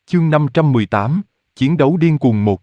Chương 518, Chiến đấu điên cuồng 1.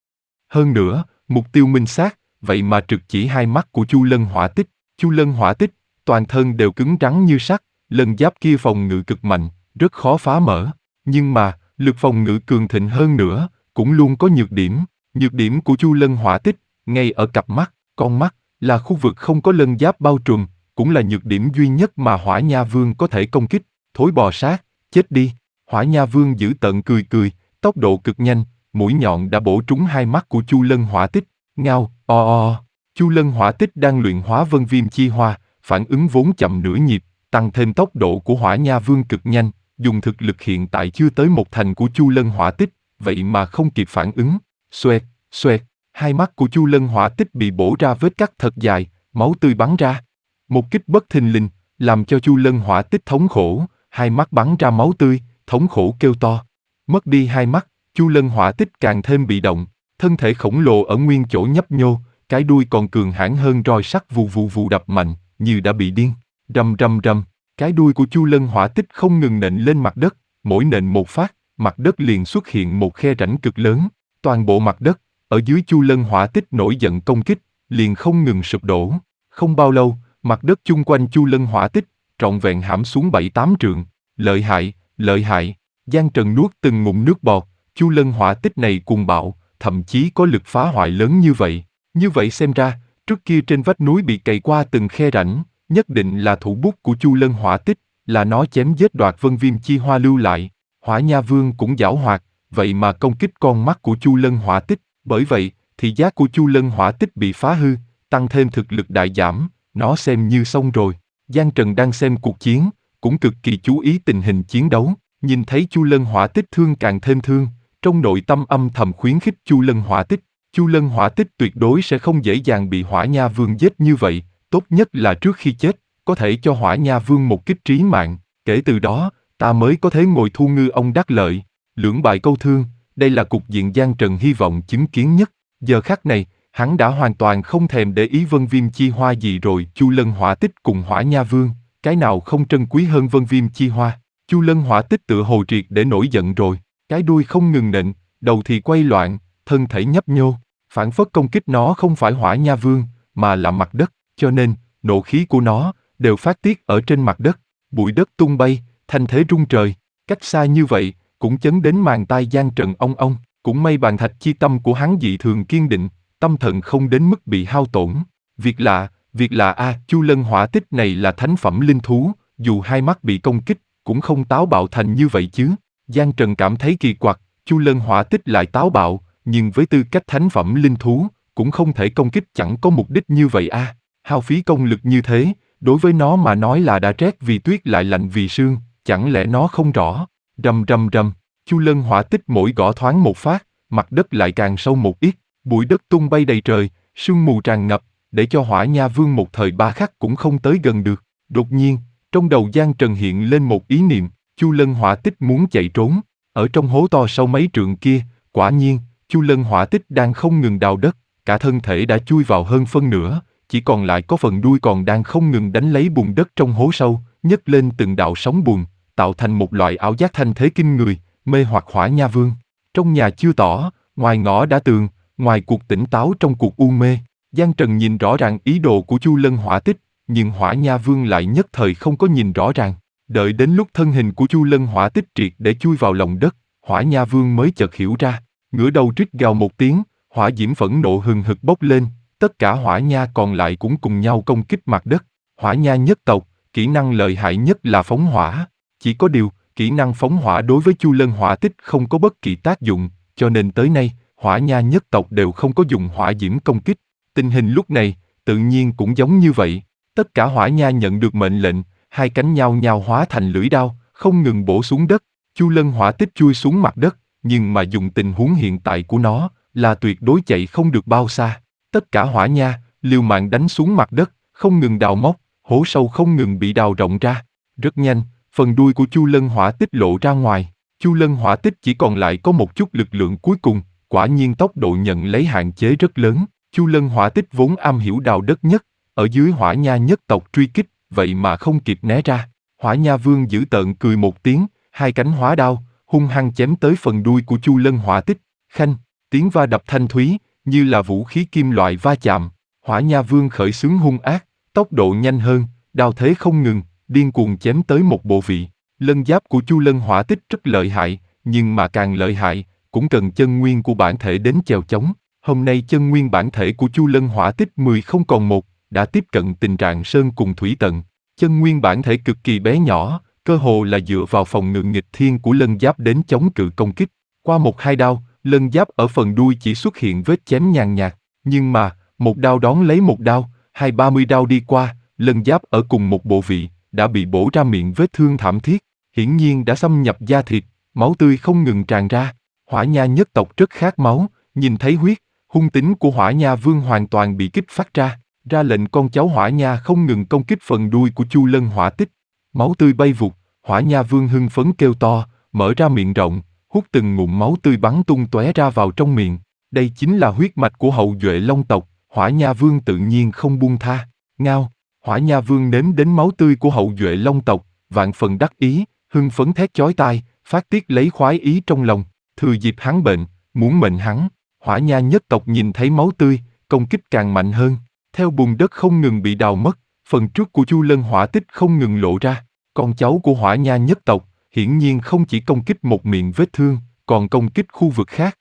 Hơn nữa, mục tiêu minh xác, vậy mà trực chỉ hai mắt của Chu Lân Hỏa Tích. Chu Lân Hỏa Tích, toàn thân đều cứng rắn như sắt, lân giáp kia phòng ngự cực mạnh, rất khó phá mở. Nhưng mà, lực phòng ngự cường thịnh hơn nữa, cũng luôn có nhược điểm. Nhược điểm của Chu Lân Hỏa Tích, ngay ở cặp mắt, con mắt, là khu vực không có lân giáp bao trùm, cũng là nhược điểm duy nhất mà Hỏa Nha Vương có thể công kích. Thối bò sát, chết đi. Hỏa Nha Vương dữ tợn cười cười, tốc độ cực nhanh, mũi nhọn đã bổ trúng hai mắt của Chu Lân Hỏa Tích. Ngao, o o. Chu Lân Hỏa Tích đang luyện hóa vân viêm chi hoa, phản ứng vốn chậm nửa nhịp, tăng thêm tốc độ của Hỏa Nha Vương cực nhanh, dùng thực lực hiện tại chưa tới một thành của Chu Lân Hỏa Tích, vậy mà không kịp phản ứng. Xoẹt, xoẹt, hai mắt của Chu Lân Hỏa Tích bị bổ ra vết cắt thật dài, máu tươi bắn ra. Một kích bất thình lình, làm cho Chu Lân Hỏa Tích thống khổ, hai mắt bắn ra máu tươi, thống khổ kêu to. Mất đi hai mắt, Chu Lân Hỏa Tích càng thêm bị động, thân thể khổng lồ ở nguyên chỗ nhấp nhô, cái đuôi còn cường hãn hơn roi sắt vù vù vù đập mạnh, như đã bị điên. Rầm rầm rầm, cái đuôi của Chu Lân Hỏa Tích không ngừng nện lên mặt đất, mỗi nện một phát, mặt đất liền xuất hiện một khe rãnh cực lớn, toàn bộ mặt đất, ở dưới Chu Lân Hỏa Tích nổi giận công kích, liền không ngừng sụp đổ. Không bao lâu, mặt đất chung quanh Chu Lân Hỏa Tích, trọn vẹn hãm xuống 7-8 trượng. Lợi hại, lợi hại. Giang Trần nuốt từng ngụm nước bọt, Chu Lân Hỏa Tích này cuồng bạo, thậm chí có lực phá hoại lớn như vậy. Như vậy xem ra, trước kia trên vách núi bị cày qua từng khe rãnh, nhất định là thủ bút của Chu Lân Hỏa Tích, là nó chém giết đoạt vân viêm chi hoa lưu lại. Hỏa Nha Vương cũng giảo hoạt, vậy mà công kích con mắt của Chu Lân Hỏa Tích, bởi vậy, thị giác của Chu Lân Hỏa Tích bị phá hư, tăng thêm thực lực đại giảm, nó xem như xong rồi. Giang Trần đang xem cuộc chiến, cũng cực kỳ chú ý tình hình chiến đấu, nhìn thấy Chu Lân Hỏa Tích thương càng thêm thương, trong nội tâm âm thầm khuyến khích Chu Lân Hỏa Tích. Chu Lân Hỏa Tích tuyệt đối sẽ không dễ dàng bị Hỏa Nha Vương giết như vậy, tốt nhất là trước khi chết, có thể cho Hỏa Nha Vương một kích trí mạng, kể từ đó, ta mới có thể ngồi thu ngư ông đắc lợi. Lưỡng bại câu thương, đây là cục diện Giang Trần hy vọng chứng kiến nhất. Giờ khắc này, hắn đã hoàn toàn không thèm để ý vân viêm chi hoa gì rồi. Chu Lân Hỏa Tích cùng Hỏa Nha Vương, cái nào không trân quý hơn vân viêm chi hoa. Chu Lân Hỏa Tích tựa hồ triệt để nổi giận rồi, cái đuôi không ngừng nện, đầu thì quay loạn, thân thể nhấp nhô, phản phất công kích nó không phải Hỏa Nha Vương, mà là mặt đất, cho nên, nộ khí của nó, đều phát tiết ở trên mặt đất, bụi đất tung bay, thanh thế rung trời, cách xa như vậy, cũng chấn đến màng tai Giang Trần ong ong, cũng may bàn thạch chi tâm của hắn dị thường kiên định, tâm thần không đến mức bị hao tổn. Việc lạ Chu Lân Hỏa Tích này là thánh phẩm linh thú, dù hai mắt bị công kích, cũng không táo bạo thành như vậy chứ. Giang Trần cảm thấy kỳ quặc, Chu Lân Hỏa Tích lại táo bạo, nhưng với tư cách thánh phẩm linh thú, cũng không thể công kích chẳng có mục đích như vậy hao phí công lực như thế, đối với nó mà nói là đã rét vì tuyết lại lạnh vì sương, chẳng lẽ nó không rõ. Rầm rầm rầm, Chu Lân Hỏa Tích mỗi gõ thoáng một phát, mặt đất lại càng sâu một ít, bụi đất tung bay đầy trời, sương mù tràn ngập, để cho Hỏa Nha Vương một thời ba khắc cũng không tới gần được. Đột nhiên, trong đầu Giang Trần hiện lên một ý niệm, Chu Lân Hỏa Tích muốn chạy trốn, ở trong hố to sâu mấy trượng kia, quả nhiên, Chu Lân Hỏa Tích đang không ngừng đào đất, cả thân thể đã chui vào hơn phân nửa, chỉ còn lại có phần đuôi còn đang không ngừng đánh lấy bùn đất trong hố sâu, nhấc lên từng đạo sóng bùn, tạo thành một loại ảo giác thanh thế kinh người, mê hoặc Hỏa Nha Vương. Trong nhà chưa tỏ, ngoài ngõ đã tường, ngoài cuộc tỉnh táo trong cuộc u mê, Giang Trần nhìn rõ ràng ý đồ của Chu Lân Hỏa Tích, nhưng Hỏa Nha Vương lại nhất thời không có nhìn rõ ràng. Đợi đến lúc thân hình của Chu Lân Hỏa Tích triệt để chui vào lòng đất, Hỏa Nha Vương mới chợt hiểu ra, ngửa đầu rít gào một tiếng, hỏa diễm phẫn nộ hừng hực bốc lên, tất cả Hỏa Nha còn lại cũng cùng nhau công kích mặt đất. Hỏa Nha nhất tộc, kỹ năng lợi hại nhất là phóng hỏa, chỉ có điều, kỹ năng phóng hỏa đối với Chu Lân Hỏa Tích không có bất kỳ tác dụng, cho nên tới nay, Hỏa Nha nhất tộc đều không có dùng hỏa diễm công kích. Tình hình lúc này, tự nhiên cũng giống như vậy. Tất cả Hỏa Nha nhận được mệnh lệnh, hai cánh nhao nhao hóa thành lưỡi đao, không ngừng bổ xuống đất. Chu Lân Hỏa Tích chui xuống mặt đất, nhưng mà dùng tình huống hiện tại của nó, là tuyệt đối chạy không được bao xa. Tất cả Hỏa Nha, liều mạng đánh xuống mặt đất, không ngừng đào móc, hố sâu không ngừng bị đào rộng ra. Rất nhanh, phần đuôi của Chu Lân Hỏa Tích lộ ra ngoài. Chu Lân Hỏa Tích chỉ còn lại có một chút lực lượng cuối cùng, quả nhiên tốc độ nhận lấy hạn chế rất lớn. Chu Lân Hỏa Tích vốn am hiểu đào đất nhất, ở dưới Hỏa Nha nhất tộc truy kích, vậy mà không kịp né ra. Hỏa Nha Vương dữ tợn cười một tiếng, hai cánh hóa đao, hung hăng chém tới phần đuôi của Chu Lân Hỏa Tích. Khanh, tiếng va đập thanh thúy, như là vũ khí kim loại va chạm. Hỏa Nha Vương khởi xướng hung ác, tốc độ nhanh hơn, đao thế không ngừng, điên cuồng chém tới một bộ vị. Lân giáp của Chu Lân Hỏa Tích rất lợi hại, nhưng mà càng lợi hại, cũng cần chân nguyên của bản thể đến chèo chống. Hôm nay chân nguyên bản thể của Chu Lân Hỏa Tích 10 không còn một, đã tiếp cận tình trạng sơn cùng thủy tận. Chân nguyên bản thể cực kỳ bé nhỏ, cơ hồ là dựa vào phòng ngự nghịch thiên của lân giáp đến chống cự công kích. Qua một hai đao, lân giáp ở phần đuôi chỉ xuất hiện vết chém nhàn nhạt, nhưng mà, một đao đón lấy một đao, 20-30 đao đi qua, lân giáp ở cùng một bộ vị, đã bị bổ ra miệng vết thương thảm thiết, hiển nhiên đã xâm nhập da thịt, máu tươi không ngừng tràn ra. Hỏa Nha nhất tộc rất khát máu, nhìn thấy huyết, hung tính của Hỏa Nha Vương hoàn toàn bị kích phát ra lệnh con cháu Hỏa Nha không ngừng công kích phần đuôi của Chu Lân Hỏa Tích. Máu tươi bay vụt, Hỏa Nha Vương hưng phấn kêu to, mở ra miệng rộng, hút từng ngụm máu tươi bắn tung tóe ra vào trong miệng. Đây chính là huyết mạch của hậu duệ Long tộc, Hỏa Nha Vương tự nhiên không buông tha. Ngao, Hỏa Nha Vương nếm đến máu tươi của hậu duệ Long tộc, vạn phần đắc ý, hưng phấn thét chói tai, phát tiết lấy khoái ý trong lòng. Thừa dịp hắn bệnh, muốn mệnh hắn, Hỏa Nha nhất tộc nhìn thấy máu tươi, công kích càng mạnh hơn. Theo bùn đất không ngừng bị đào mất, phần trước của Chu Lân Hỏa Tích không ngừng lộ ra. Con cháu của Hỏa Nha nhất tộc, hiển nhiên không chỉ công kích một miệng vết thương, còn công kích khu vực khác.